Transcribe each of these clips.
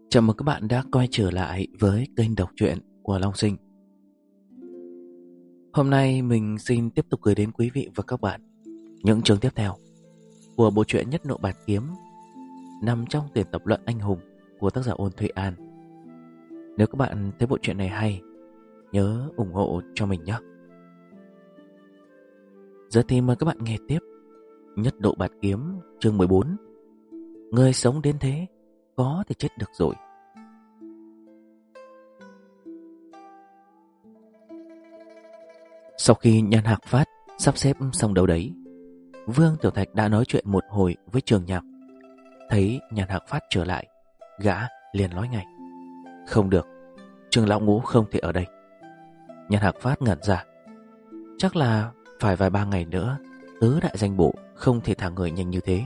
Chào mừng các bạn đã quay trở lại với kênh đọc truyện của Long Sinh. Hôm nay mình xin tiếp tục gửi đến quý vị và các bạn những chương tiếp theo của bộ truyện Nhất Nộ Bạt Kiếm, nằm trong tuyển tập Luận Anh Hùng của tác giả Ôn Thụy An. Nếu các bạn thấy bộ truyện này hay, nhớ ủng hộ cho mình nhé. Giờ thì mời các bạn nghe tiếp Nhất Độ Bạt Kiếm chương 14. Người sống đến thế có thể chết được rồi. Sau khi Nhan Hạc Phát sắp xếp xong đâu đấy, Vương Tiểu Thạch đã nói chuyện một hồi với Trường Nhạc. Thấy Nhan Hạc Phát trở lại, gã liền nói ngay: không được, Trường Lão Ngũ không thể ở đây. Nhan Hạc Phát ngẩn ra. Chắc là phải vài ba ngày nữa tứ đại danh bộ không thể thả người nhanh như thế.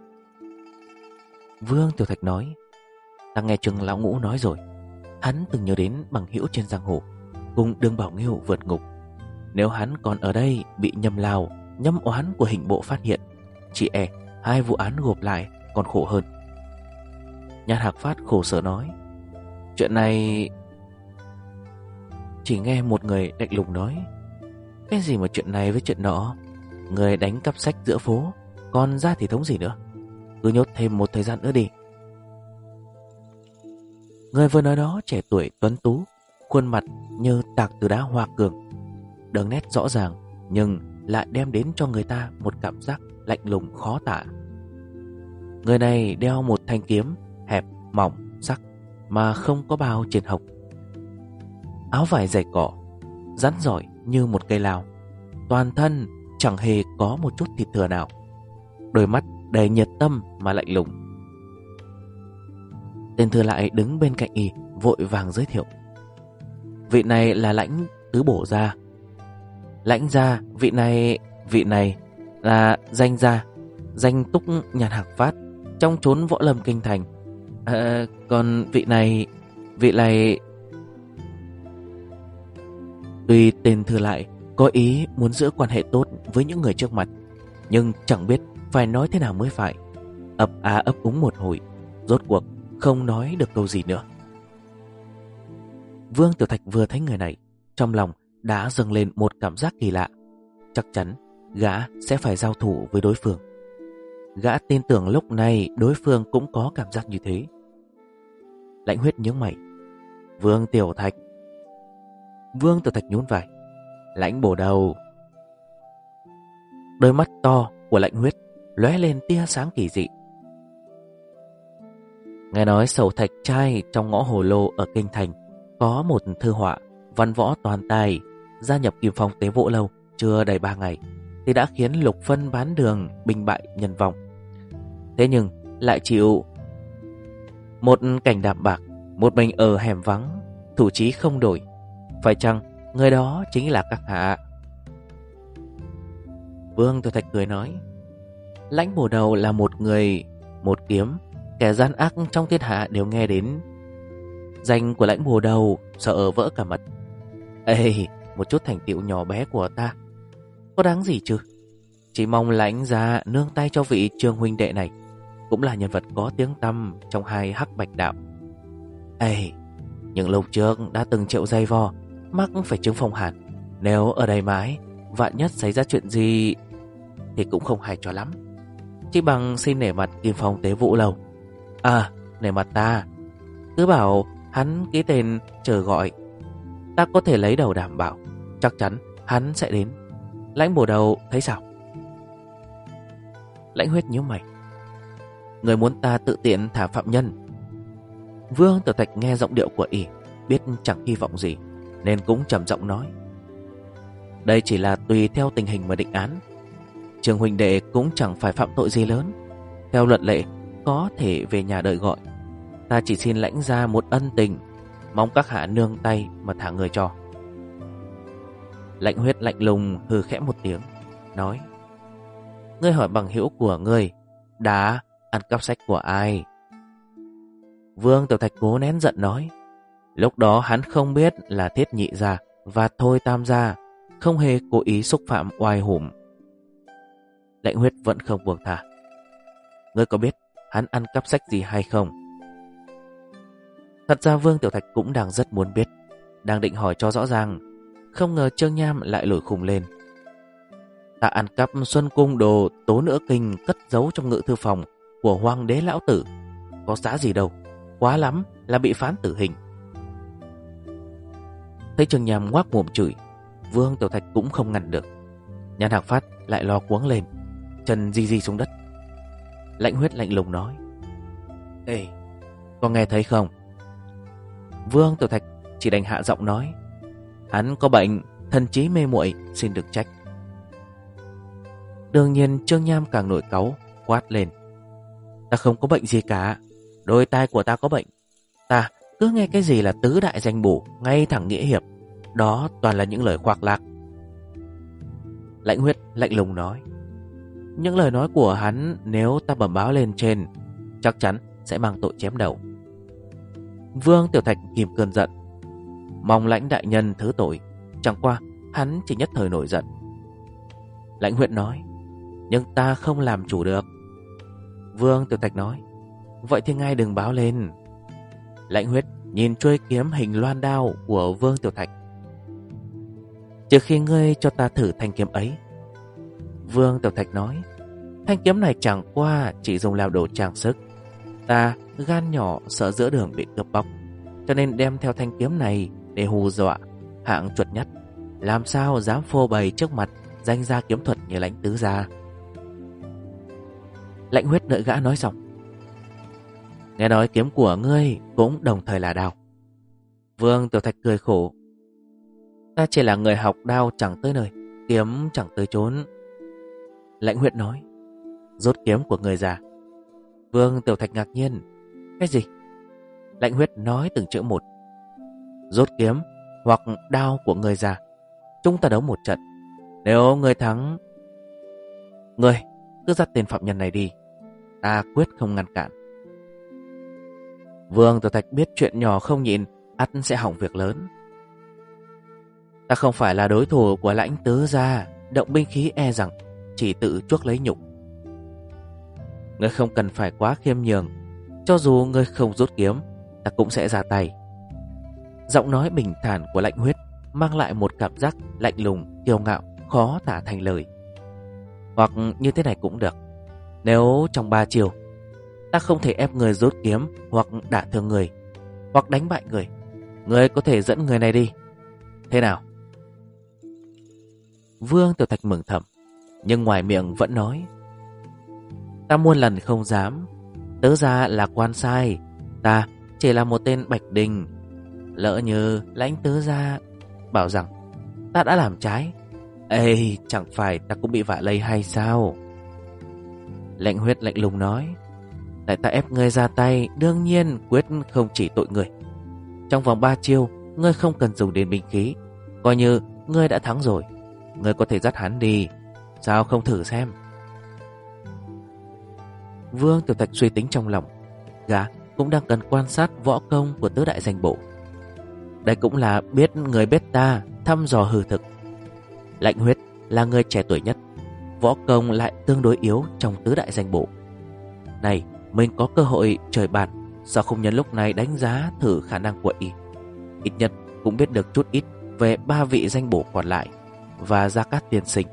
Vương Tiểu Thạch nói: ta nghe Trường Lão Ngũ nói rồi, hắn từng nhớ đến bằng hữu trên giang hồ cùng Đường Bảo Nghiêu vượt ngục. Nếu hắn còn ở đây bị nhầm lào, nhâm oán của hình bộ phát hiện, chỉ e hai vụ án gộp lại còn khổ hơn. Nhan Hạc Phát khổ sở nói: chuyện này... Chỉ nghe một người lạnh lùng nói: cái gì mà chuyện này với chuyện nọ, người đánh cắp sách giữa phố, còn ra thì thống gì nữa, cứ nhốt thêm một thời gian nữa đi. Người vừa nói đó trẻ tuổi tuấn tú, khuôn mặt như tạc từ đá hoa cường, đường nét rõ ràng nhưng lại đem đến cho người ta một cảm giác lạnh lùng khó tả. Người này đeo một thanh kiếm hẹp, mỏng, sắc mà không có bao trên hộc, áo vải dày cỏ, rắn giỏi như một cây lao, toàn thân chẳng hề có một chút thịt thừa nào, đôi mắt đầy nhiệt tâm mà lạnh lùng. Tên Thừa lại đứng bên cạnh y vội vàng giới thiệu: vị này là Lãnh tứ bổ gia. Lãnh gia, vị này là danh gia, danh túc Nhan Hạc Phát trong chốn võ lâm kinh thành. Còn vị này... Tuy tên Thừa lại có ý muốn giữ quan hệ tốt với những người trước mặt, nhưng chẳng biết phải nói thế nào mới phải, ấp á ấp úng một hồi, rốt cuộc không nói được câu gì nữa. Vương Tiểu Thạch vừa thấy người này, trong lòng đã dâng lên một cảm giác kỳ lạ. Chắc chắn gã sẽ phải giao thủ với đối phương. Gã tin tưởng lúc này đối phương cũng có cảm giác như thế. Lãnh Huyết nhướng mày: Vương Tiểu Thạch. Vương Tiểu Thạch nhún vai: Lãnh Bổ Đầu. Đôi mắt to của Lãnh Huyết lóe lên tia sáng kỳ dị. Nghe nói Sầu Thạch trai trong ngõ Hồ Lô ở kinh thành có một thư họa văn võ toàn tài, gia nhập Kim Phong Tế Vỗ Lâu chưa đầy 3 ngày thì đã khiến Lục Phân bán đường binh bại nhân vong. Thế nhưng lại chịu một cảnh đạm bạc, một mình ở hẻm vắng, thủ chí không đổi. Phải chăng người đó chính là các hạ? Vương Tiểu Thạch cười nói: Lãnh Bổ Đầu là một người, một kiếm, kẻ gian ác trong thiên hạ đều nghe đến danh của Lãnh Bổ Đầu, sợ vỡ cả mật. Ê, một chút thành tựu nhỏ bé của ta có đáng gì chứ? Chỉ mong Lãnh gia nương tay cho vị Trương huynh đệ này, cũng là nhân vật có tiếng tăm trong hai hắc bạch đạo. Ê, những lúc trước đã từng chịu dây vò, mắc phải chứng phong hàn. Nếu ở đây mãi, vạn nhất xảy ra chuyện gì thì cũng không hay cho lắm. Chỉ bằng xin nể mặt Kim Phong Tế Vũ Lâu. Nể mặt ta, cứ bảo hắn ký tên chờ gọi, ta có thể lấy đầu đảm bảo chắc chắn hắn sẽ đến. Lãnh Bổ Đầu thấy sao? Lãnh Huyết nhíu mày: người muốn ta tự tiện thả phạm nhân? Vương Tiểu Thạch nghe giọng điệu của y biết chẳng hy vọng gì, nên cũng trầm giọng nói: đây chỉ là tùy theo tình hình mà định án. Trường huynh đệ cũng chẳng phải phạm tội gì lớn, theo luật lệ có thể về nhà đợi gọi. Ta chỉ xin Lãnh gia một ân tình, mong các hạ nương tay mà thả người cho. Lãnh Huyết lạnh lùng hừ khẽ một tiếng, nói: ngươi hỏi bằng hữu của ngươi đã ăn cắp sách của ai? Vương Tiểu Thạch cố nén giận nói: lúc đó hắn không biết là Thiết Nhị gia và Thôi Tam gia, không hề cố ý xúc phạm oai hùm. Lãnh Huyết vẫn không buông tha: ngươi có biết hắn ăn cắp sách gì hay không? Thật ra Vương Tiểu Thạch cũng đang rất muốn biết, đang định hỏi cho rõ ràng, không ngờ Trương Nham lại nổi khùng lên. Ta ăn cắp Xuân Cung đồ Tố Nữ Kinh cất giấu trong ngự thư phòng của Hoàng đế lão tử, có giá gì đâu, quá lắm là bị phán tử hình. Thấy Trương Nham ngoác mồm chửi, Vương Tiểu Thạch cũng không ngăn được. Nhan Hạc Phát lại lo cuống lên, chân di di xuống đất. Lãnh Huyết lạnh lùng nói: Ê, có nghe thấy không? Vương Tiểu Thạch chỉ đành hạ giọng nói: Hắn có bệnh, thần trí mê muội, xin được trách. Đương nhiên Trương Nham càng nổi cáu, quát lên: Ta không có bệnh gì cả, đôi tai của ta có bệnh. Ta cứ nghe cái gì là tứ đại danh bổ, ngay thẳng nghĩa hiệp, đó toàn là những lời khoác lác. Lãnh Huyết lạnh lùng nói: Những lời nói của hắn nếu ta bẩm báo lên trên, chắc chắn sẽ mang tội chém đầu. Vương Tiểu Thạch kìm cơn giận, mong Lãnh đại nhân thứ tội, chẳng qua hắn chỉ nhất thời nổi giận. Lãnh Huyết nói: Nhưng ta không làm chủ được. Vương Tiểu Thạch nói: Vậy thì ngài đừng báo lên. Lãnh Huyết nhìn chuôi kiếm hình loan đao của Vương Tiểu Thạch: Trước khi ngươi cho ta thử thanh kiếm ấy. Vương Tiểu Thạch nói: Thanh kiếm này chẳng qua chỉ dùng làm đồ trang sức. Ta gan nhỏ sợ giữa đường bị cướp bóc, cho nên đem theo thanh kiếm này để hù dọa hạng chuột nhất, làm sao dám phô bày trước mặt danh gia kiếm thuật như Lãnh tứ gia. Lãnh Huyết đợi gã nói xong: Nghe nói kiếm của ngươi cũng đồng thời là đao. Vương Tiểu Thạch cười khổ: Ta chỉ là người học đao chẳng tới nơi, kiếm chẳng tới chốn. Lãnh Huyết nói: Rút kiếm của người già. Vương Tiểu Thạch ngạc nhiên: Cái gì? Lãnh Huyết nói từng chữ một: Rút kiếm hoặc đao của người già, chúng ta đấu một trận. Nếu người thắng, người cứ dắt tên phạm nhân này đi, ta quyết không ngăn cản. Vương Tiểu Thạch biết chuyện nhỏ không nhịn ắt sẽ hỏng việc lớn. Ta không phải là đối thủ của Lãnh tứ gia, động binh khí e rằng chỉ tự chuốc lấy nhục. Ngươi không cần phải quá khiêm nhường, cho dù ngươi không rút kiếm, ta cũng sẽ ra tay. Giọng nói bình thản của Lãnh Huyết mang lại một cảm giác lạnh lùng, kiêu ngạo, khó tả thành lời. Hoặc như thế này cũng được, nếu trong 3 chiều ta không thể ép người rút kiếm hoặc đả thương người, hoặc đánh bại người, ngươi có thể dẫn người này đi. Thế nào? Vương Tiểu Thạch mừng thầm, nhưng ngoài miệng vẫn nói: Ta muôn lần không dám, tứ gia là quan sai, ta chỉ là một tên bạch đình. Lỡ như Lãnh tứ gia bảo rằng ta đã làm trái, ê, chẳng phải ta cũng bị vạ lây hay sao? Lãnh Huyết lạnh lùng nói: Tại ta ép ngươi ra tay, đương nhiên quyết không chỉ tội người. Trong vòng 3 chiêu, ngươi không cần dùng đến binh khí, coi như ngươi đã thắng rồi. Ngươi có thể dắt hắn đi, sao không thử xem? Vương Tiểu Thạch suy tính trong lòng, gã cũng đang cần quan sát võ công của tứ đại danh bộ. Đây cũng là biết người biết ta, thăm dò hư thực. Lãnh Huyết là người trẻ tuổi nhất, võ công lại tương đối yếu trong tứ đại danh bộ. Này, mình có cơ hội trời ban, sao không nhân lúc này đánh giá thử khả năng của y? Ít nhất cũng biết được chút ít về 3 vị danh bổ còn lại và Gia Cát tiên sinh.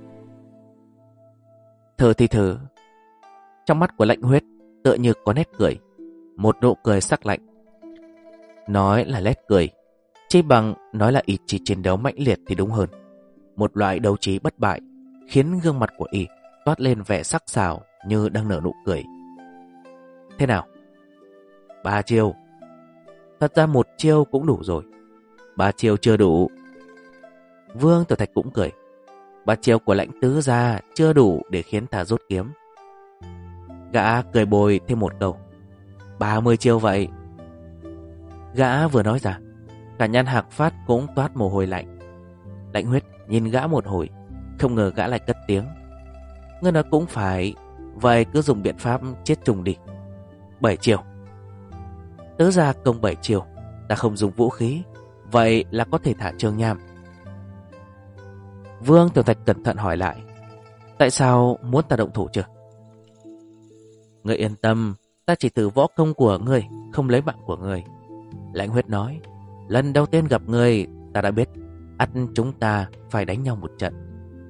Thử thì thử. Trong mắt của Lãnh Huyết tựa như có nét cười, một nụ cười sắc lạnh. Nói là nét cười, chỉ bằng nói là ý chí chiến đấu mãnh liệt thì đúng hơn. Một loại đấu trí bất bại, khiến gương mặt của y toát lên vẻ sắc sảo như đang nở nụ cười. Thế nào? 3 chiêu. Thật ra 1 chiêu cũng đủ rồi, 3 chiêu chưa đủ. Vương Tiểu Thạch cũng cười: 3 chiêu của Lãnh tứ gia chưa đủ để khiến ta rút kiếm. Gã cười bồi thêm một câu: 30 chiêu vậy. Gã vừa nói ra, cả Nhan Hạc Phát cũng toát mồ hôi lạnh. Lãnh Huyết nhìn gã một hồi, không ngờ gã lại cất tiếng: Ngươi nói cũng phải, vậy cứ dùng biện pháp chết trùng đi. 7 chiêu. Tứ gia công 7 chiêu, ta không dùng vũ khí, vậy là có thể thả Trương Nham. Vương Tiểu Thạch cẩn thận hỏi lại: Tại sao muốn ta động thủ chưa? Ngươi yên tâm, ta chỉ từ võ công của ngươi, không lấy mạng của ngươi. Lãnh Huyết nói, lần đầu tiên gặp người, ta đã biết ắt chúng ta phải đánh nhau một trận.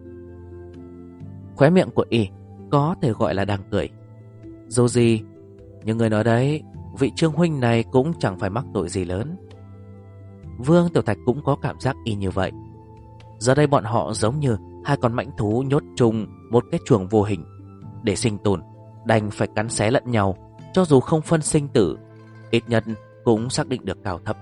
Khóe miệng của y có thể gọi là đang cười. Dù gì, nhưng người nói đấy, vị Trương huynh này cũng chẳng phải mắc tội gì lớn. Vương Tiểu Thạch cũng có cảm giác y như vậy. Giờ đây bọn họ giống như hai con mãnh thú nhốt chung một cái chuồng vô hình. Để sinh tồn, đành phải cắn xé lẫn nhau. Cho dù không phân sinh tử, ít nhất cũng xác định được cao thấp.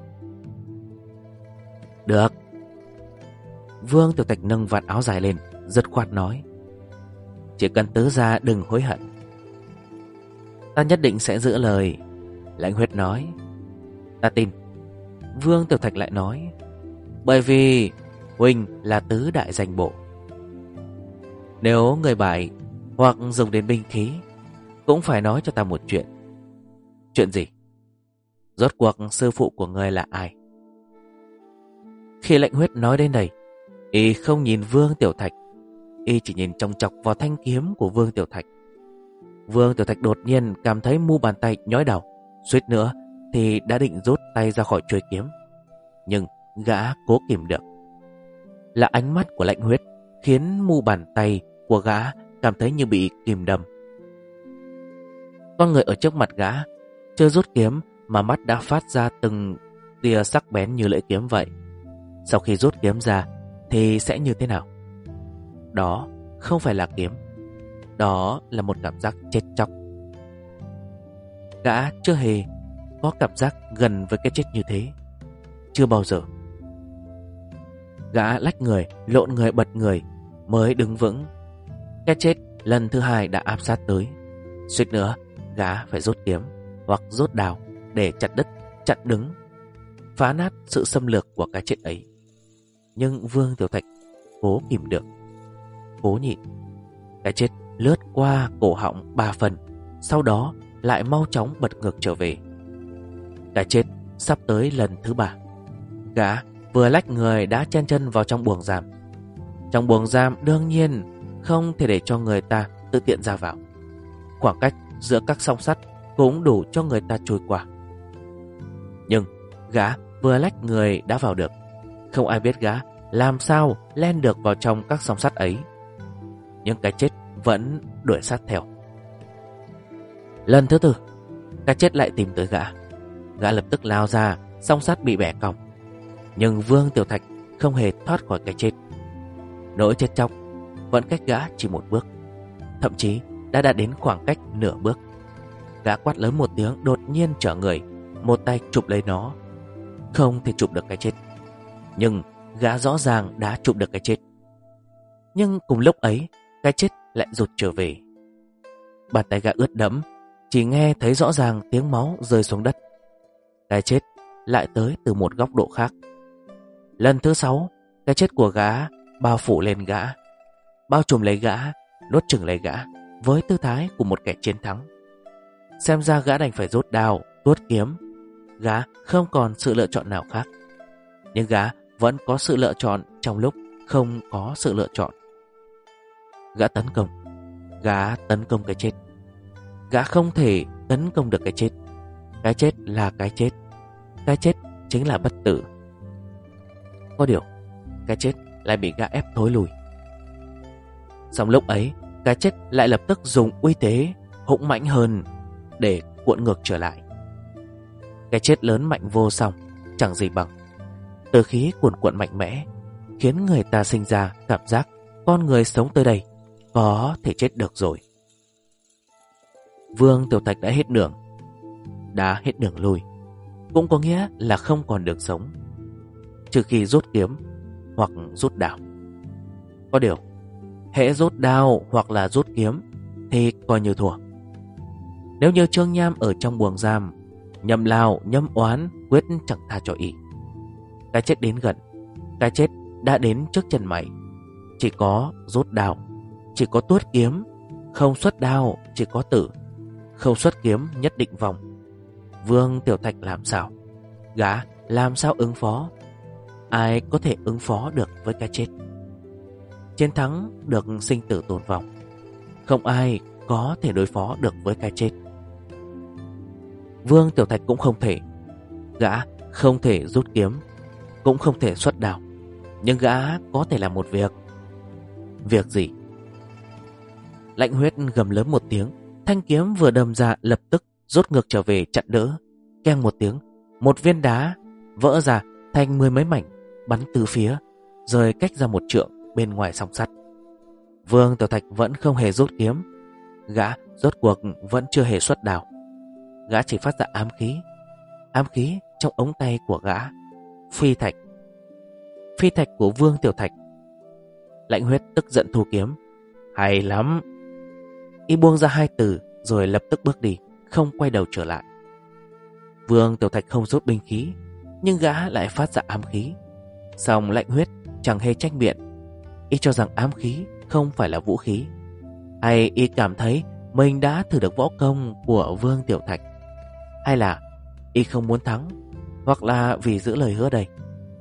Được. Vương Tiểu Thạch nâng vạt áo dài lên, dứt khoát nói, chỉ cần tứ gia đừng hối hận. Ta nhất định sẽ giữ lời. Lãnh Huyết nói, ta tin. Vương Tiểu Thạch lại nói, bởi vì huynh là tứ đại danh bộ. Nếu người bại hoặc dùng đến binh khí, cũng phải nói cho ta một chuyện. Chuyện gì? Rốt cuộc sư phụ của người là ai? Khi Lãnh Huyết nói đến đây, y không nhìn Vương Tiểu Thạch, y chỉ nhìn chòng chọc vào thanh kiếm của Vương Tiểu Thạch. Vương Tiểu Thạch đột nhiên cảm thấy mu bàn tay nhói đau, suýt nữa thì đã định rút tay ra khỏi chuôi kiếm. Nhưng gã cố kìm được. Là ánh mắt của Lãnh Huyết khiến mu bàn tay của gã cảm thấy như bị kìm đâm. Con người ở trước mặt gã chưa rút kiếm mà mắt đã phát ra từng tia sắc bén như lưỡi kiếm vậy. Sau khi rút kiếm ra thì sẽ như thế nào? Đó không phải là kiếm, đó là một cảm giác chết chóc. Gã chưa hề có cảm giác gần với cái chết như thế, chưa bao giờ. Gã lách người, lộn người, bật người mới đứng vững. Cái chết lần thứ hai đã áp sát tới. Suýt nữa gã phải rút kiếm hoặc rút đào để chặt đứt, chặn đứng, phá nát sự xâm lược của cái chết ấy. Nhưng Vương Tiểu Thạch cố kìm được, cố nhịn. Cái chết lướt qua cổ họng 3 phần, sau đó lại mau chóng bật ngược trở về. Cái chết sắp tới lần thứ 3. Gã vừa lách người đã chen chân vào trong buồng giam. Trong buồng giam đương nhiên không thể để cho người ta tự tiện ra vào. Khoảng cách giữa các song sắt cũng đủ cho người ta trôi qua. Nhưng gã vừa lách người đã vào được. Không ai biết gã làm sao len được vào trong các song sắt ấy. Nhưng cái chết vẫn đuổi sát theo. Lần thứ 4, cái chết lại tìm tới gã. Gã lập tức lao ra, song sắt bị bẻ cong. Nhưng Vương Tiểu Thạch không hề thoát khỏi cái chết. Nỗi chết chóc vẫn cách gã chỉ một bước, thậm chí đã đến khoảng cách nửa bước. Gã quát lớn một tiếng, đột nhiên trở người, một tay chụp lấy nó. Không thể chụp được cái chết, nhưng gã rõ ràng đã chụp được cái chết. Nhưng cùng lúc ấy, cái chết lại rụt trở về. Bàn tay gã ướt đẫm, chỉ nghe thấy rõ ràng tiếng máu rơi xuống đất. Cái chết lại tới từ một góc độ khác. Lần thứ 6, cái chết của gã bao phủ lên gã, bao trùm lấy gã, nuốt chửng lấy gã với tư thái của một kẻ chiến thắng. Xem ra gã đành phải rút đao, tuốt kiếm. Gã không còn sự lựa chọn nào khác. Nhưng gã vẫn có sự lựa chọn trong lúc không có sự lựa chọn. Gã tấn công. Gã tấn công cái chết. Gã không thể tấn công được cái chết. Cái chết là cái chết. Cái chết chính là bất tử. Có điều, cái chết lại bị gã ép thối lùi. Xong lúc ấy, cái chết lại lập tức dùng uy thế hũng mãnh hơn để cuộn ngược trở lại. Cái chết lớn mạnh vô song, chẳng gì bằng. Từ khí cuồn cuộn mạnh mẽ, khiến người ta sinh ra cảm giác con người sống tới đây có thể chết được rồi. Vương Tiểu Thạch đã hết đường. Đã hết đường lui, cũng có nghĩa là không còn đường sống, trừ khi rút kiếm hoặc rút đao. Có điều, hễ rút đao hoặc là rút kiếm thì coi như thua. Nếu như Trương Nham ở trong buồng giam, nhầm lao nhâm oán quyết chẳng tha cho y. Cái chết đến gần, cái chết đã đến trước chân mày. Chỉ có rút đao, chỉ có tuốt kiếm. Không xuất đao, chỉ có tử. Không xuất kiếm nhất định vong. Vương Tiểu Thạch làm sao? Gã làm sao ứng phó? Ai có thể ứng phó được với cái chết? Chiến thắng được sinh tử tồn vong, không ai có thể đối phó được với cái chết. Vương Tiểu Thạch cũng không thể. Gã không thể rút kiếm, cũng không thể xuất đao, nhưng gã có thể làm một việc. Việc gì? Lãnh Huyết gầm lớn một tiếng, thanh kiếm vừa đâm ra lập tức rút ngược trở về chặn đỡ. Keng một tiếng, một viên đá vỡ ra thành 10 mấy mảnh, bắn từ phía, rơi cách ra 1 trượng bên ngoài song sắt. Vương Tiểu Thạch vẫn không hề rút kiếm. Gã rốt cuộc vẫn chưa hề xuất đao. Gã chỉ phát ra ám khí. Ám khí trong ống tay của gã. Phi thạch. Phi thạch của Vương Tiểu Thạch. Lãnh Huyết tức giận thu kiếm. Hay lắm. Y buông ra 2 từ rồi lập tức bước đi, không quay đầu trở lại. Vương Tiểu Thạch không rút binh khí, nhưng gã lại phát ra ám khí. Song Lãnh Huyết chẳng hề tranh biện. Y cho rằng ám khí không phải là vũ khí. Hay y cảm thấy mình đã thử được võ công của Vương Tiểu Thạch? Hay là y không muốn thắng, hoặc là vì giữ lời hứa đây?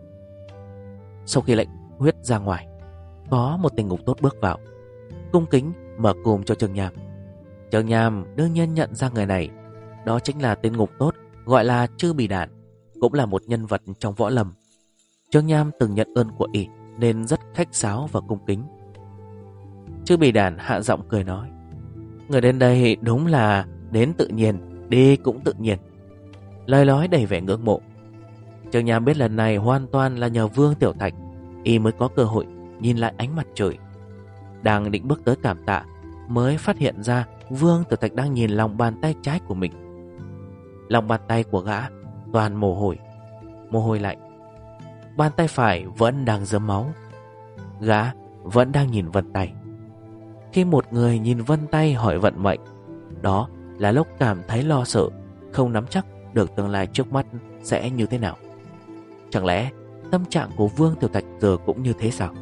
Sau khi Lãnh Huyết ra ngoài, có một tên ngục tốt bước vào, cung kính mở cùm cho Trương Nham. Trương Nham đương nhiên nhận ra người này. Đó chính là tên ngục tốt gọi là Trư Bì Đàn, cũng là một nhân vật trong võ lâm. Trương Nham từng nhận ơn của y nên rất khách sáo và cung kính. Trư Bì Đàn hạ giọng cười nói: người đến đây đúng là đến tự nhiên, đi cũng tự nhiên. Lời nói đầy vẻ ngưỡng mộ. Trương Nham biết lần này hoàn toàn là nhờ Vương Tiểu Thạch y mới có cơ hội nhìn lại ánh mặt trời. Đang định bước tới cảm tạ, mới phát hiện ra Vương Tiểu Thạch đang nhìn lòng bàn tay trái của mình. Lòng bàn tay của gã toàn mồ hôi lạnh. Bàn tay phải vẫn đang rớm máu. Gã vẫn đang nhìn vân tay. Khi một người nhìn vân tay hỏi vận mệnh, đó là lúc cảm thấy lo sợ, không nắm chắc được tương lai trước mắt sẽ như thế nào. Chẳng lẽ tâm trạng của Vương Tiểu Thạch giờ cũng như thế sao?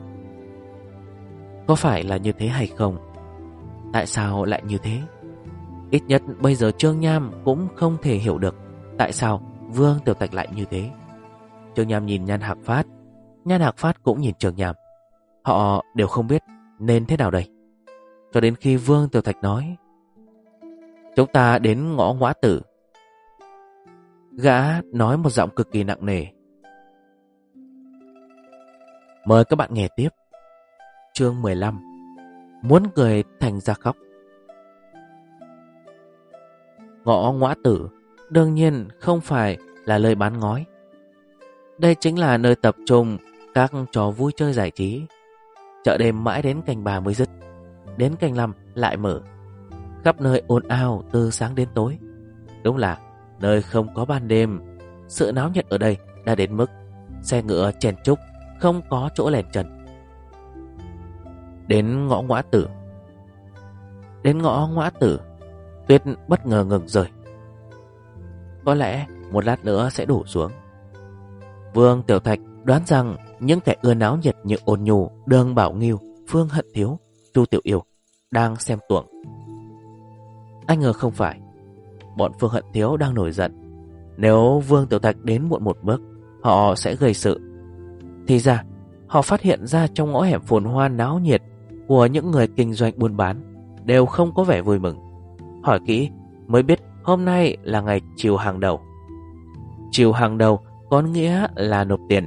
Có phải là như thế hay không? Tại sao lại như thế? Ít nhất bây giờ Trương Nham cũng không thể hiểu được tại sao Vương Tiểu Thạch lại như thế. Trương Nham nhìn Nhan Hạc Phát, Nhan Hạc Phát cũng nhìn Trương Nham. Họ đều không biết nên thế nào đây. Cho đến khi Vương Tiểu Thạch nói: chúng ta đến ngõ Ngõa Tử. Gã nói một giọng cực kỳ nặng nề. Mời các bạn nghe tiếp. Chương 15: Muốn cười thành ra khóc. Ngõ Ngõa Tử đương nhiên không phải là nơi bán ngói. Đây chính là nơi tập trung các trò vui chơi giải trí. Chợ đêm mãi đến canh 3 mới dứt, đến canh 5 lại mở. Khắp nơi ồn ào từ sáng đến tối. Đúng là nơi không có ban đêm. Sự náo nhiệt ở đây đã đến mức xe ngựa chen chúc, không có chỗ lèn chân. Đến ngõ Ngõa Tử. Đến ngõ Ngõa Tử, tuyết bất ngờ ngừng rơi. Có lẽ một lát nữa sẽ đổ xuống. Vương Tiểu Thạch đoán rằng những kẻ ưa náo nhiệt như Ôn Nhu, Đường Bảo Nghiêu, Phương Hận Thiếu, Chu Tiểu Yêu đang xem tuồng. Anh ngờ không phải. Bọn Phương Hận Thiếu đang nổi giận. Nếu Vương Tiểu Thạch đến muộn một bước, họ sẽ gây sự. Thì ra họ phát hiện ra trong ngõ hẻm phồn hoa náo nhiệt của những người kinh doanh buôn bán đều không có vẻ vui mừng. Hỏi kỹ mới biết hôm nay là ngày chiều hàng đầu. Chiều hàng đầu có nghĩa là nộp tiền.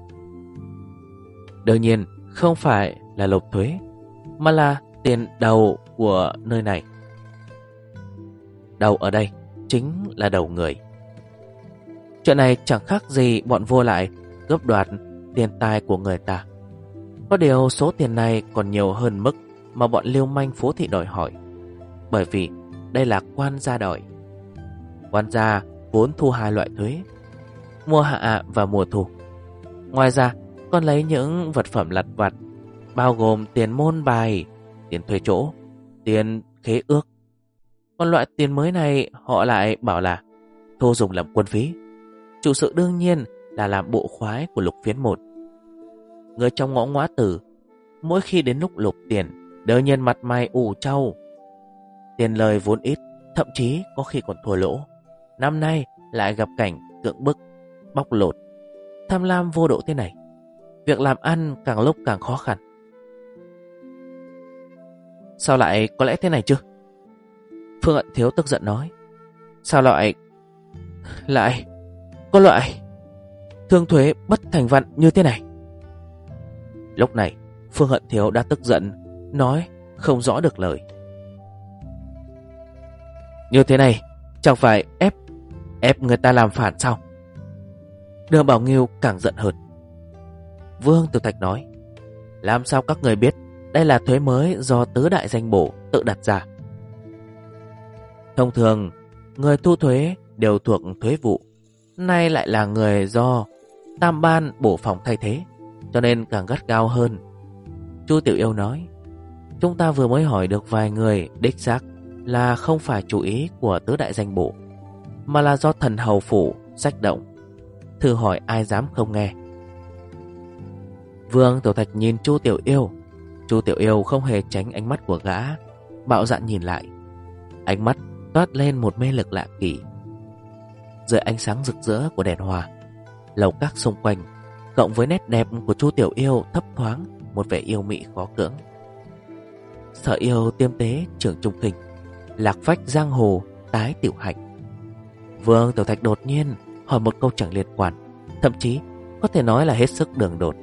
Đương nhiên không phải là nộp thuế, mà là tiền đầu của nơi này. Đầu ở đây chính là đầu người. Chuyện này chẳng khác gì bọn vua lại cướp đoạt tiền tài của người ta. Có điều số tiền này còn nhiều hơn mức mà bọn lưu manh phố thị đòi hỏi. Bởi vì đây là quan gia đòi. Quan gia vốn thu 2 loại thuế: mùa hạ và mùa thu. Ngoài ra còn lấy những vật phẩm lặt vặt, bao gồm tiền môn bài, tiền thuê chỗ, tiền khế ước. Còn loại tiền mới này họ lại bảo là thu dùng làm quân phí. Chủ sự đương nhiên là làm bộ khoái của Lục Phiến một. Người trong ngõ Ngõa Tử mỗi khi đến lúc lục tiền đương nhiên mặt mày ủ trâu. Tiền lời vốn ít, thậm chí có khi còn thua lỗ. Năm nay lại gặp cảnh cưỡng bức, bóc lột, tham lam vô độ thế này. Việc làm ăn càng lúc càng khó khăn. Sao lại có lẽ thế này chứ? Phương Hận Thiếu tức giận nói. Sao lại có loại thương thuế bất thành văn như thế này. Lúc này Phương Hận Thiếu đã tức giận, nói không rõ được lời. Như thế này chẳng phải ép người ta làm phản sao? Đường Bảo Nghiêu càng giận hơn. Vương Tiểu Thạch nói, làm sao các người biết đây là thuế mới do tứ đại danh bổ tự đặt ra? Thông thường người thu thuế đều thuộc thuế vụ, nay lại là người do tam ban bổ phòng thay thế, cho nên càng gắt gao hơn. Chu Tiểu Yêu nói, chúng ta vừa mới hỏi được vài người đích xác là không phải chủ ý của tứ đại danh bổ, mà là do thần hầu phủ sách động. Thử hỏi ai dám không nghe. Vương Tiểu Thạch nhìn Chu Tiểu Yêu. Chu Tiểu Yêu không hề tránh ánh mắt của gã, bạo dạn nhìn lại. Ánh mắt toát lên một mê lực lạ kỳ. Dưới ánh sáng rực rỡ của đèn hòa, lầu các xung quanh cộng với nét đẹp của Chu Tiểu Yêu thấp thoáng một vẻ yêu mị khó cưỡng. Sở yêu tiêm tế trưởng trung kinh, lạc phách giang hồ tái tiểu hạnh. Vương Tiểu Thạch đột nhiên hỏi một câu chẳng liên quan, thậm chí có thể nói là hết sức đường đột.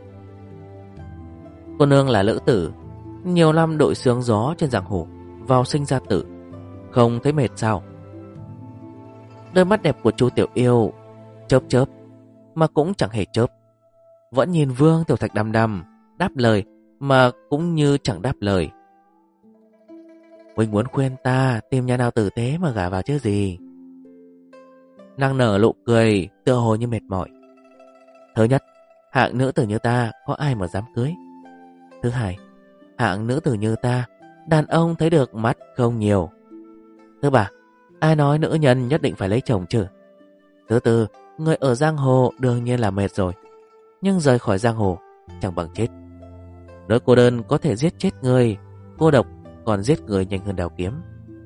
Cô nương là lữ tử, nhiều năm đội sương gió trên giang hồ, vào sinh ra tử, không thấy mệt sao? Đôi mắt đẹp của Chu Tiểu Yêu chớp chớp, mà cũng chẳng hề chớp, vẫn nhìn Vương Tiểu Thạch đăm đăm, đáp lời mà cũng như chẳng đáp lời. Huynh muốn khuyên ta tìm nhà nào tử tế mà gả vào chứ gì? Nàng nở nụ cười tựa hồ như mệt mỏi. Thứ nhất, hạng nữ tử như ta có ai mà dám cưới? Thứ hai, hạng nữ tử như ta đàn ông thấy được mắt không nhiều. Thứ ba, ai nói nữ nhân nhất định phải lấy chồng chứ? Thứ tư, người ở giang hồ đương nhiên là mệt rồi, nhưng rời khỏi giang hồ chẳng bằng chết. Nỗi cô đơn có thể giết chết người, cô độc còn giết người nhanh hơn đào kiếm.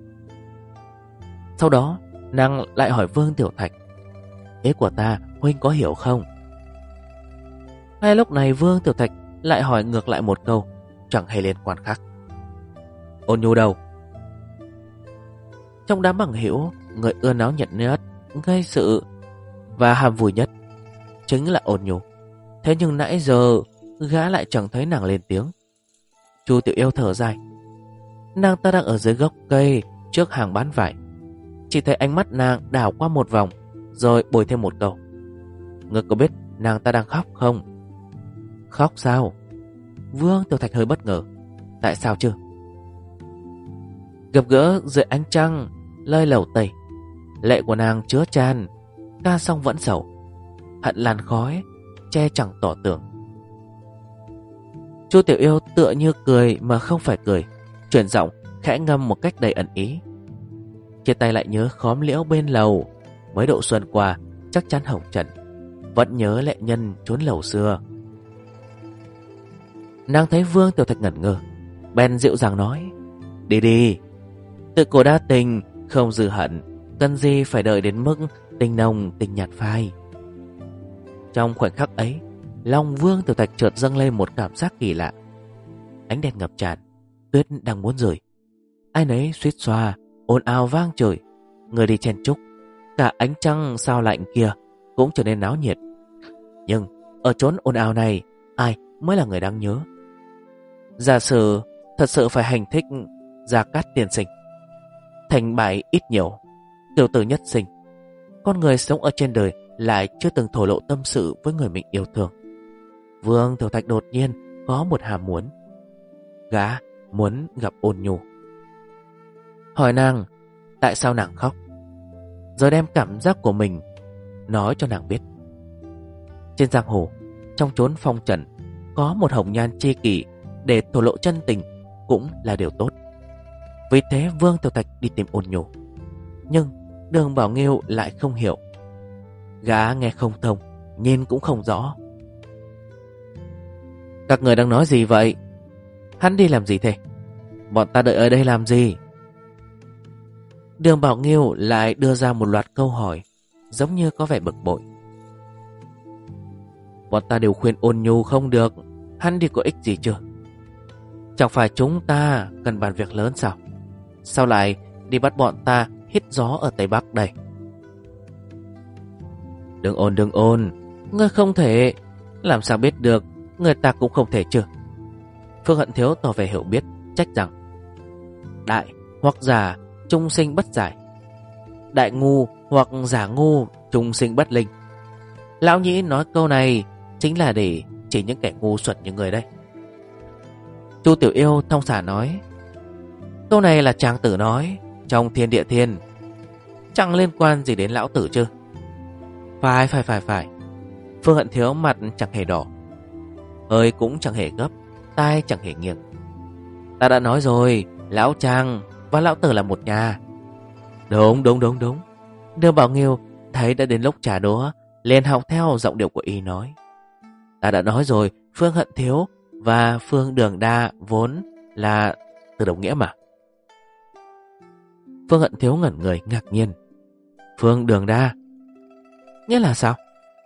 Sau đó nàng lại hỏi Vương Tiểu Thạch, ý của ta huynh có hiểu không? Ngay lúc này Vương Tiểu Thạch lại hỏi ngược lại một câu chẳng hề liên quan khác. Ôn Nhu đâu? Trong đám bằng hữu, người ưa náo nhiệt nhất, gây sự và ham vui nhất chính là Ôn Nhu. Thế nhưng nãy giờ gã lại chẳng thấy nàng lên tiếng. Chu Tiểu Yêu thở dài. Nàng ta đang ở dưới gốc cây trước hàng bán vải, chỉ thấy ánh mắt nàng đảo qua một vòng, rồi bồi thêm một câu. Ngươi có biết nàng ta đang khóc không? Khóc sao? Vương Tiểu Thạch hơi bất ngờ. Tại sao chứ? Gặp gỡ dưới ánh trăng lơi lầu tây, lệ của nàng chứa chan, ca xong vẫn sầu, hận làn khói che chẳng tỏ tưởng. Chu Tiểu Yêu tựa như cười mà không phải cười, chuyển giọng khẽ ngâm một cách đầy ẩn ý. Chia tay lại nhớ khóm liễu bên lầu, mới độ xuân qua chắc chắn hỏng trận, vẫn nhớ lệ nhân trốn lầu xưa. Nàng thấy Vương Tiểu Thạch ngẩn ngơ, bèn dịu dàng nói, đi đi, tự cổ đã tình, không dư hận, cần gì phải đợi đến mức tình nồng tình nhạt phai. Trong khoảnh khắc ấy, lòng Vương Tiểu Thạch chợt dâng lên một cảm giác kỳ lạ. Ánh đèn ngập tràn, tuyết đang muốn rơi, ai nấy suýt xoa, ồn ào vang trời, người đi chen chúc, cả ánh trăng sao lạnh kia cũng trở nên náo nhiệt. Nhưng ở chốn ồn ào này, ai mới là người đáng nhớ? Giả sử thật sự phải hành thích Gia Cát tiên sinh, thành bại ít nhiều, tiểu tử nhất sinh, con người sống ở trên đời lại chưa từng thổ lộ tâm sự với người mình yêu thương. Vương Tiểu Thạch đột nhiên có một hàm muốn. Gã muốn gặp Ôn Nhu, hỏi nàng tại sao nàng khóc, rồi đem cảm giác của mình nói cho nàng biết. Trên giang hồ, trong chốn phong trần, có một hồng nhan tri kỷ để thổ lộ chân tình cũng là điều tốt. Vì thế Vương Tiểu Thạch đi tìm Ôn Nhu. Nhưng Đường Bảo Nghiêu lại không hiểu. Gã nghe không thông, nhìn cũng không rõ. Các người đang nói gì vậy? Hắn đi làm gì thế? Bọn ta đợi ở đây làm gì? Đường Bảo Nghiêu lại đưa ra một loạt câu hỏi, giống như có vẻ bực bội. Bọn ta đều khuyên Ôn Nhu không được, hắn đi có ích gì chưa? Chẳng phải chúng ta cần bàn việc lớn sao? Sao lại đi bắt bọn ta hít gió ở Tây Bắc đây? Đừng ôn, ngươi không thể. Làm sao biết được, người ta cũng không thể chứ. Phương Hận Thiếu tỏ vẻ hiểu biết, trách rằng: đại hoặc giả, chung sinh bất giải. Đại ngu hoặc giả ngu, chung sinh bất linh. Lão Nhĩ nói câu này chính là để chỉ những kẻ ngu xuẩn như người đây. Chu Tiểu Yêu thong thả nói: câu này là chàng tử nói trong thiên địa thiên, chẳng liên quan gì đến lão tử chứ. Phải. Phương Hận Thiếu mặt chẳng hề đỏ, hơi cũng chẳng hề gấp, tai chẳng hề nghiêng. Ta đã nói rồi, lão chàng và lão tử là một nhà. Đúng. Đường Bảo Nghiêu thấy đã đến lúc trả đũa, liền học theo giọng điệu của y nói: ta đã nói rồi, Phương Hận Thiếu và Phương Đường Đa vốn là từ đồng nghĩa mà. Phương Hận Thiếu ngẩn người ngạc nhiên. Phương Đường Đa nghĩa là sao?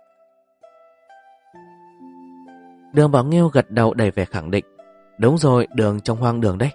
Đường Bảo Nghiêu gật đầu đầy vẻ khẳng định: đúng rồi, đường trong hoang đường đấy.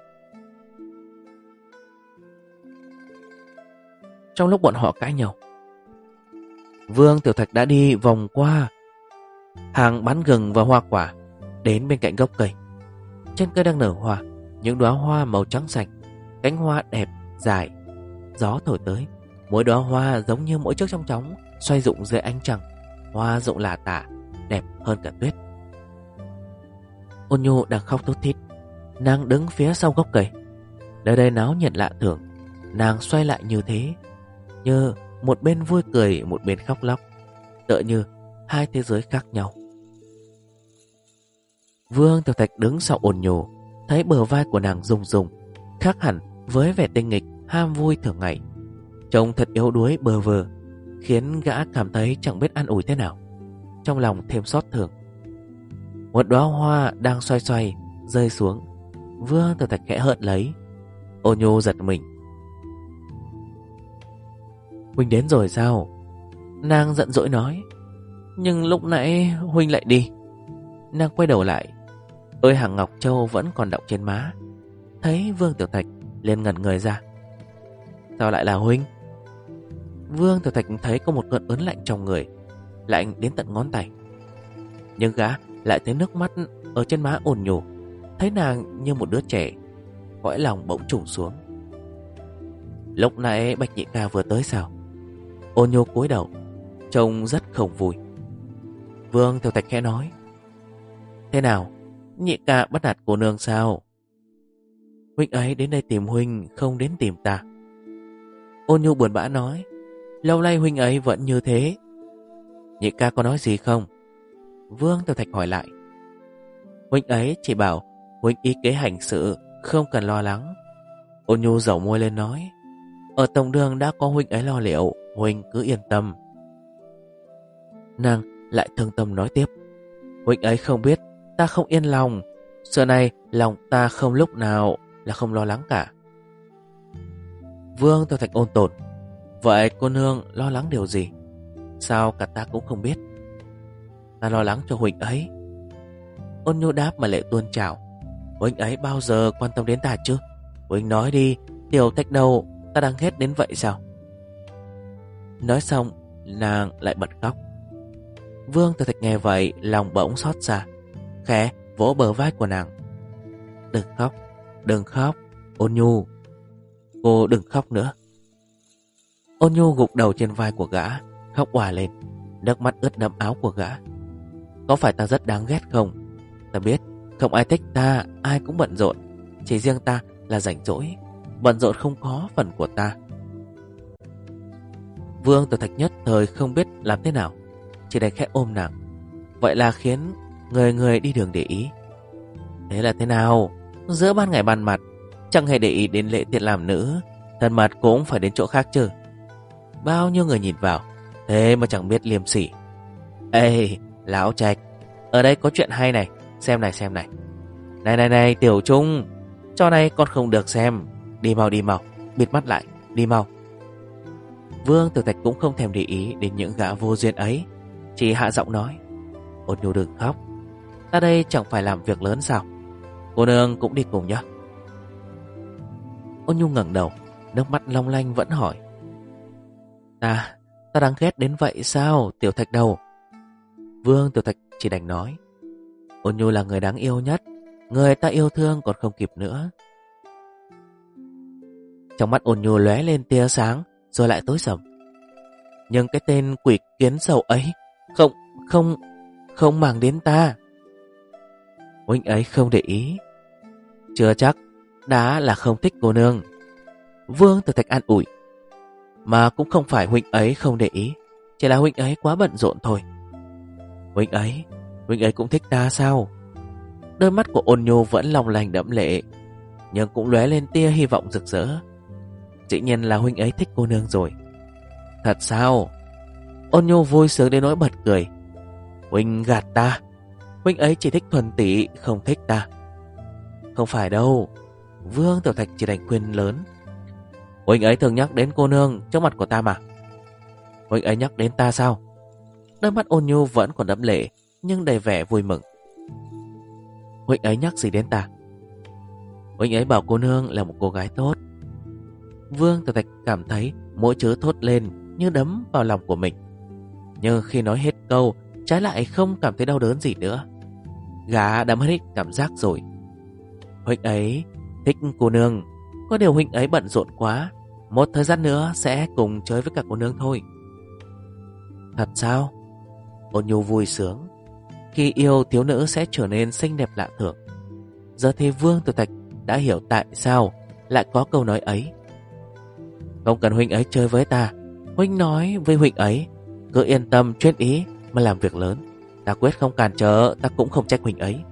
Trong lúc bọn họ cãi nhau, Vương Tiểu Thạch đã đi vòng qua hàng bán gừng và hoa quả, đến bên cạnh gốc cây. Trên cây đang nở hoa, những đóa hoa màu trắng sạch, cánh hoa đẹp dài. Gió thổi tới, mỗi đóa hoa giống như mỗi chiếc trong chóng xoay rụng dưới ánh trăng, hoa rụng lả tả, đẹp hơn cả tuyết. Ôn Nhu đang khóc thút thít, nàng đứng phía sau gốc cây. Nơi đây náo nhiệt lạ thường, nàng xoay lại như thế, như một bên vui cười, một bên khóc lóc, tựa như hai thế giới khác nhau. Vương Tiểu Thạch đứng sau Ôn Nhu, thấy bờ vai của nàng rung rung, khác hẳn với vẻ tinh nghịch ham vui thường ngày. Trông thật yếu đuối bơ vơ, khiến gã cảm thấy chẳng biết an ủi thế nào, trong lòng thêm xót thương. Một đóa hoa đang xoay xoay rơi xuống, Vương Tiểu Thạch khẽ hờn lấy. Ôn Nhu giật mình. Huynh đến rồi sao? Nàng giận dỗi nói. Nhưng lúc nãy huynh lại đi. Nàng quay đầu lại, ơi hàng ngọc châu vẫn còn đọng trên má. Thấy Vương Tiểu Thạch liền ngẩn người ra. Sao lại là huynh? Vương Tiểu Thạch thấy có một cơn ớn lạnh trong người, lạnh đến tận ngón tay. Nhưng gã lại thấy nước mắt ở trên má Ôn Nhu, thấy nàng như một đứa trẻ, cõi lòng bỗng trùng xuống. Lúc nãy Bạch Nhị Ca vừa tới sao? Ôn Nhu cúi đầu, trông rất không vui. Vương Tiểu Thạch khẽ nói. Thế nào, Nhị Ca bắt nạt cô nương sao? Huynh ấy đến đây tìm huynh, không đến tìm ta. Ôn Nhu buồn bã nói. Lâu nay huynh ấy vẫn như thế. Nhị Ca có nói gì không? Vương Tiểu Thạch hỏi lại. Huynh ấy chỉ bảo huynh ý kế hành sự, không cần lo lắng. Ôn Nhu dẩu môi lên nói. Ở tổng đường đã có huynh ấy lo liệu, huynh cứ yên tâm. Nàng lại thương tâm nói tiếp. Huynh ấy không biết ta không yên lòng. Xưa nay lòng ta không lúc nào là không lo lắng cả. Vương Tiểu Thạch ôn tồn. Vậy cô nương lo lắng điều gì? Sao cả ta cũng không biết. Ta lo lắng cho huynh ấy. Ôn Nhu đáp mà lệ tuôn trào. Huynh ấy bao giờ quan tâm đến ta chứ? Huynh nói đi, Tiểu Thạch đâu, ta đang ghét đến vậy sao? Nói xong, nàng lại bật khóc. Vương Tiểu Thạch nghe vậy, lòng bỗng xót xa, khẽ vỗ bờ vai của nàng. Đừng khóc, Ôn Nhu. Cô đừng khóc nữa. Ôn Nhu gục đầu trên vai của gã, khóc òa lên, nước mắt ướt đẫm áo của gã. Có phải ta rất đáng ghét không? Ta biết, không ai thích ta, ai cũng bận rộn. Chỉ riêng ta là rảnh rỗi, bận rộn không có phần của ta. Vương Tiểu Thạch nhất thời không biết làm thế nào, chỉ đành khẽ ôm nàng. Vậy là khiến người đi đường để ý. Thế là thế nào? Giữa ban ngày ban mặt, chẳng hề để ý đến lễ tiết làm nữ, thân mặt cũng phải đến chỗ khác chứ. Bao nhiêu người nhìn vào, thế mà chẳng biết liêm sỉ. Ê, Lão Trạch, ở đây có chuyện hay này, xem này. Này, Tiểu Trung, trò này con không được xem. Đi mau, bịt mắt lại, đi mau. Vương Tiểu Thạch cũng không thèm để ý đến những gã vô duyên ấy, chỉ hạ giọng nói. Ôn Nhu đừng khóc, ta đây chẳng phải làm việc lớn sao? Cô nương cũng đi cùng nhá. Ôn Nhu ngẩng đầu, nước mắt long lanh vẫn hỏi. Ta Ta đáng ghét đến vậy sao, Tiểu Thạch đầu? Vương Tiểu Thạch chỉ đành nói. Ôn Nhu là người đáng yêu nhất, người ta yêu thương còn không kịp nữa. Trong mắt Ôn Nhu lóe lên tia sáng, rồi lại tối sầm. Nhưng cái tên quỷ kiến sầu ấy không màng đến ta. Huynh ấy không để ý. Chưa chắc đã là không thích cô nương. Vương Tiểu Thạch an ủi. Mà cũng không phải huynh ấy không để ý, chỉ là huynh ấy quá bận rộn thôi. Huynh ấy cũng thích ta sao? Đôi mắt của Ôn Nhu vẫn long lanh đẫm lệ, nhưng cũng lóe lên tia hy vọng rực rỡ. Dĩ nhiên là huynh ấy thích cô nương rồi. Thật sao? Ôn Nhu vui sướng đến nỗi bật cười. Huynh gạt ta. Huynh ấy chỉ thích Thuần tỷ, không thích ta. Không phải đâu. Vương Tiểu Thạch chỉ đành khuyên lớn. Huynh ấy thường nhắc đến cô nương trước mặt của ta mà. Huynh ấy nhắc đến ta sao? Đôi mắt Ôn Nhu vẫn còn đẫm lệ, nhưng đầy vẻ vui mừng. Huynh ấy nhắc gì đến ta? Huynh ấy bảo cô nương là một cô gái tốt. Vương Tiểu Thạch cảm thấy mỗi chữ thốt lên như đấm vào lòng của mình. Nhưng khi nói hết câu, trái lại không cảm thấy đau đớn gì nữa. Gã đã mất hết cảm giác rồi. Huynh ấy thích cô nương, có điều huynh ấy bận rộn quá, một thời gian nữa sẽ cùng chơi với cả cô nương thôi. Thật sao? Ôn Nhu vui sướng. Khi yêu, thiếu nữ sẽ trở nên xinh đẹp lạ thường. Giờ thì Vương Tiểu Thạch đã hiểu tại sao lại có câu nói ấy. Không cần huynh ấy chơi với ta, huynh nói với huynh ấy cứ yên tâm chuyên ý mà làm việc lớn. Ta quyết không cản trở, ta cũng không trách huynh ấy.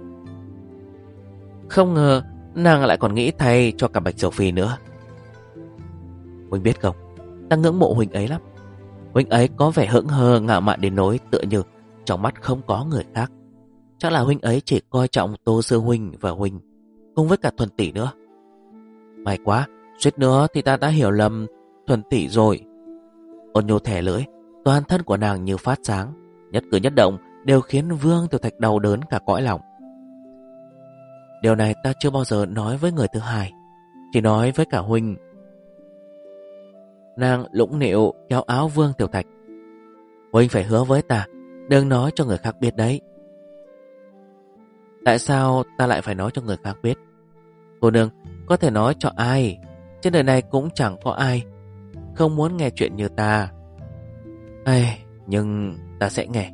Không ngờ nàng lại còn nghĩ thay cho cả Bạch Sầu Phi nữa. Huynh biết không, ta ngưỡng mộ huynh ấy lắm. Huynh ấy có vẻ hững hờ ngạo mạn đến nỗi tựa như trong mắt không có người khác. Chắc là huynh ấy chỉ coi trọng Tô Sư huynh và huynh, cùng với cả Thuần tỷ nữa. May quá, suýt nữa thì ta đã hiểu lầm Thuần tỷ rồi. Ôn Nhu thẻ lưỡi, toàn thân của nàng như phát sáng, nhất cử nhất động đều khiến Vương Tiểu Thạch đau đớn cả cõi lòng. Điều này ta chưa bao giờ nói với người thứ hai, chỉ nói với cả huynh. Nàng lũng nịu kéo áo Vương Tiểu Thạch. Huynh phải hứa với ta, đừng nói cho người khác biết đấy. Tại sao ta lại phải nói cho người khác biết? Cô nương có thể nói cho ai? Trên đời này cũng chẳng có ai không muốn nghe chuyện như ta. Nhưng ta sẽ nghe.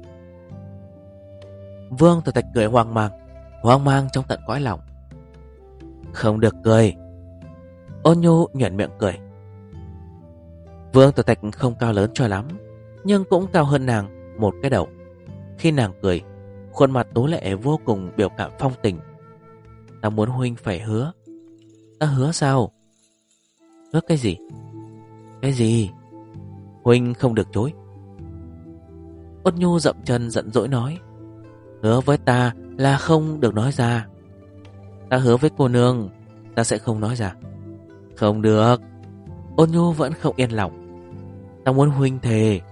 Vương Tiểu Thạch cười hoang mang trong tận cõi lòng. Không được cười. Ôn Nhu nhoẻn miệng cười. Vương Tiểu Thạch không cao lớn cho lắm, nhưng cũng cao hơn nàng một cái đầu. Khi nàng cười, khuôn mặt tố lệ vô cùng biểu cảm phong tình. Ta muốn huynh phải hứa. Ta hứa sao? Hứa cái gì? Cái gì? Huynh không được chối. Ôn Nhu dậm chân giận dỗi nói. Hứa với ta là không được nói ra. Ta hứa với cô nương, ta sẽ không nói ra. Không được. Ôn Nhu vẫn không yên lòng. Ta muốn huynh thề.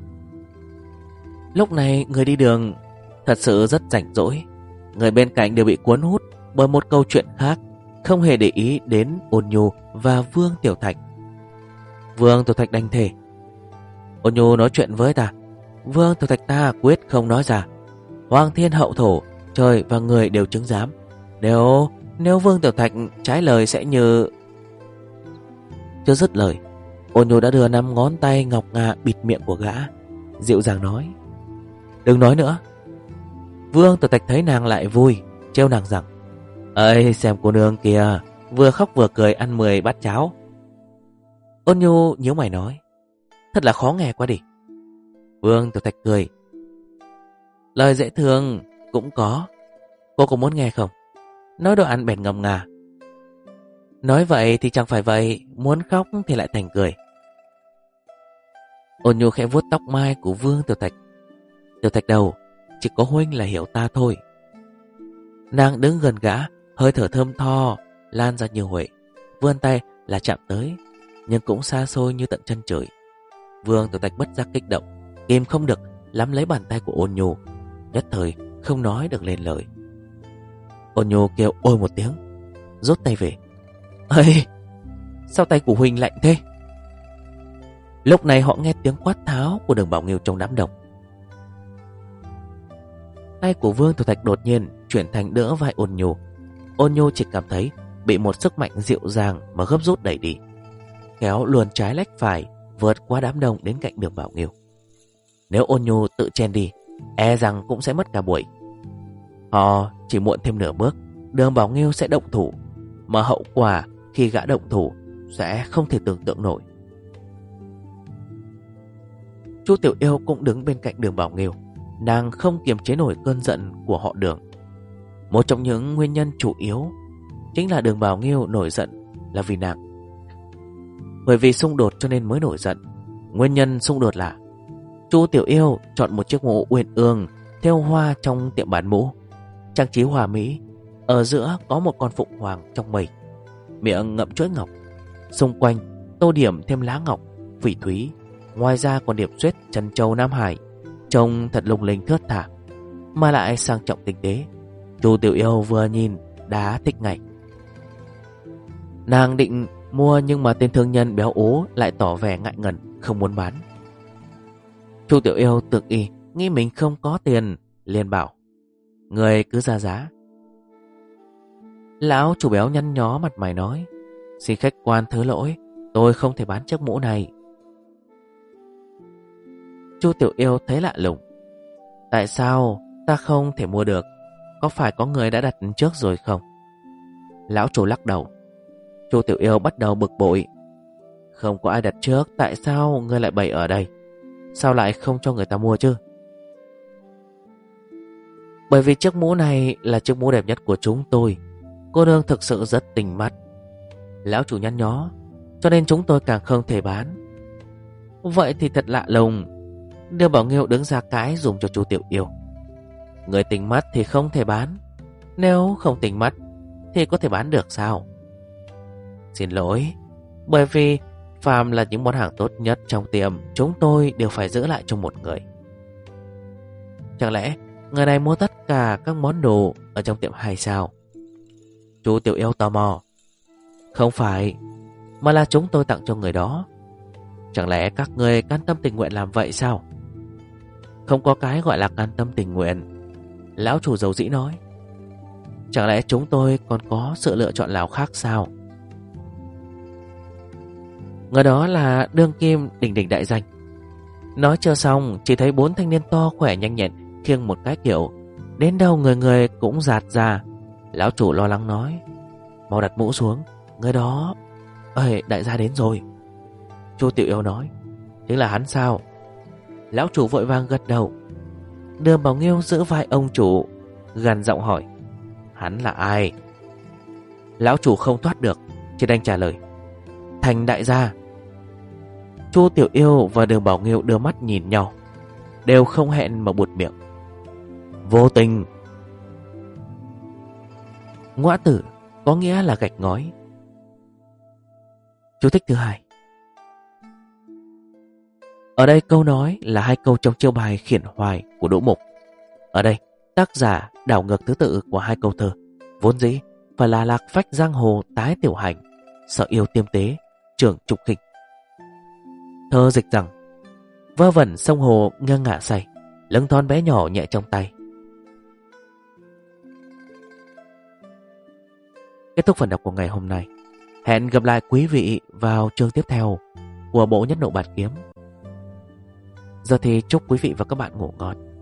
Lúc này người đi đường thật sự rất rảnh rỗi. Người bên cạnh đều bị cuốn hút bởi một câu chuyện khác, không hề để ý đến Ôn Nhu và Vương Tiểu Thạch. Vương Tiểu Thạch đành thề. Ôn Nhu nói chuyện với ta, Vương Tiểu Thạch ta quyết không nói ra. Hoàng thiên hậu thổ, trời và người đều chứng giám. Nếu Vương Tiểu Thạch trái lời sẽ như... Chưa dứt lời, Ôn Nhu đã đưa 5 ngón tay ngọc ngà bịt miệng của gã, dịu dàng nói. Đừng nói nữa. Vương Tiểu Thạch thấy nàng lại vui, trêu nàng rằng. Ơi xem cô nương kìa, vừa khóc vừa cười ăn 10 bát cháo. Ôn Nhu nhíu mày nói. Thật là khó nghe quá đi. Vương Tiểu Thạch cười. Lời dễ thương cũng có. Cô có muốn nghe không? Nói đồ ăn bèn ngầm ngà. Nói vậy thì chẳng phải vậy, muốn khóc thì lại thành cười. Ôn Nhu khẽ vuốt tóc mai của Vương Tiểu Thạch. Tiểu Thạch đầu, chỉ có huynh là hiểu ta thôi. Nàng đứng gần gã, hơi thở thơm tho lan ra như huệ, vươn tay là chạm tới, nhưng cũng xa xôi như tận chân trời. Vương Tiểu Thạch bất giác kích động, kìm không được nắm lấy bàn tay của Ôn Nhu, nhất thời không nói được lên lời. Ôn Nhu kêu ôi một tiếng, rút tay về. Ây, sao tay của huynh lạnh thế? Lúc này họ nghe tiếng quát tháo của Đường Bảo Nghiêu trong đám đông. Tay của Vương Thủ Thạch đột nhiên chuyển thành đỡ vai Ôn Nhu. Ôn Nhu chỉ cảm thấy bị một sức mạnh dịu dàng mà gấp rút đẩy đi, kéo luồn trái lách phải vượt qua đám đông đến cạnh Đường Bảo Nghiêu. Nếu Ôn Nhu tự chen đi, e rằng cũng sẽ mất cả buổi. Họ chỉ muộn thêm nửa bước, Đường Bảo Nghiêu sẽ động thủ, mà hậu quả khi gã động thủ sẽ không thể tưởng tượng nổi. Chu Tiểu Yêu cũng đứng bên cạnh Đường Bảo Nghiêu. Nàng không kiềm chế nổi cơn giận của họ Đường. Một trong những nguyên nhân chủ yếu chính là Đường Bảo Nghiêu nổi giận là vì nàng. Bởi vì xung đột cho nên mới nổi giận. Nguyên nhân xung đột là Chu Tiểu Yêu chọn một chiếc mũ uyên ương thêu hoa trong tiệm bán mũ, trang trí hòa mỹ. Ở giữa có một con phụng hoàng trong mây, miệng ngậm chuỗi ngọc, xung quanh tô điểm thêm lá ngọc, phỉ thúy. Ngoài ra còn điểm xuyết trân châu Nam Hải, trông thật lung linh thướt tha, mà lại sang trọng tinh tế. Chu Tiểu Yêu vừa nhìn đã thích ngay. Nàng định mua nhưng mà tên thương nhân béo ú lại tỏ vẻ ngại ngần không muốn bán. Chu Tiểu Yêu tự y nghĩ mình không có tiền, liền bảo: người cứ ra giá. Lão chủ béo nhăn nhó mặt mày nói: xin khách quan thứ lỗi, tôi không thể bán chiếc mũ này. Chu Tiểu Yêu thấy lạ lùng: tại sao ta không thể mua được? Có phải có người đã đặt trước rồi không? Lão chủ lắc đầu. Chu Tiểu Yêu bắt đầu bực bội: không có ai đặt trước, tại sao ngươi lại bày ở đây? Sao lại không cho người ta mua chứ? Bởi vì chiếc mũ này là chiếc mũ đẹp nhất của chúng tôi. Cô nương thực sự rất tình mắt. Lão chủ nhăn nhó: cho nên chúng tôi càng không thể bán. Vậy thì thật lạ lùng. Đường Bảo Nghiêu đứng ra cãi dùng cho Chu Tiểu Yêu: người tình mắt thì không thể bán, nếu không tình mắt thì có thể bán được sao? Xin lỗi, bởi vì phàm là những món hàng tốt nhất trong tiệm, chúng tôi đều phải giữ lại cho một người. Chẳng lẽ người này mua tất cả các món đồ ở trong tiệm hay sao? Chu Tiểu Yêu tò mò: không phải, mà là chúng tôi tặng cho người đó. Chẳng lẽ các người can tâm tình nguyện làm vậy sao? Không có cái gọi là can tâm tình nguyện, lão chủ dầu dĩ nói. Chẳng lẽ chúng tôi còn có sự lựa chọn nào khác sao? Người đó là đương kim đỉnh đỉnh đại danh. Nói chưa xong, chỉ thấy 4 thanh niên to khỏe nhanh nhẹn khiêng một cái kiểu, đến đâu người người cũng giạt ra. Lão chủ lo lắng nói: mau đặt mũ xuống, người đó... ơi, đại gia đến rồi. Chu Tiểu Yêu nói: chính là hắn sao? Lão chủ vội vàng gật đầu. Đường Bảo Nghiêu giữ vai ông chủ, gằn giọng hỏi: hắn là ai? Lão chủ không thoát được, chỉ đành trả lời: Thành đại gia. Chu Tiểu Yêu và Đường Bảo Nghiêu đưa mắt nhìn nhau, đều không hẹn mà buột miệng: vô tình. Ngõa tử có nghĩa là gạch ngói. Chú thích thứ 2. Ở đây câu nói là 2 câu trong chiêu bài Khiển Hoài của Đỗ Mục. Ở đây tác giả đảo ngược thứ tự của 2 câu thơ, vốn dĩ phải là lạc phách giang hồ tái tiểu hành, sợ yêu tiêm tế, trưởng trục khinh. Thơ dịch rằng: vơ vẩn sông hồ nghiêng ngả say, lưng thon bé nhỏ nhẹ trong tay. Kết thúc phần đọc của ngày hôm nay. Hẹn gặp lại quý vị vào chương tiếp theo của bộ Nhất Nộ Bạt Kiếm. Giờ thì chúc quý vị và các bạn ngủ ngon.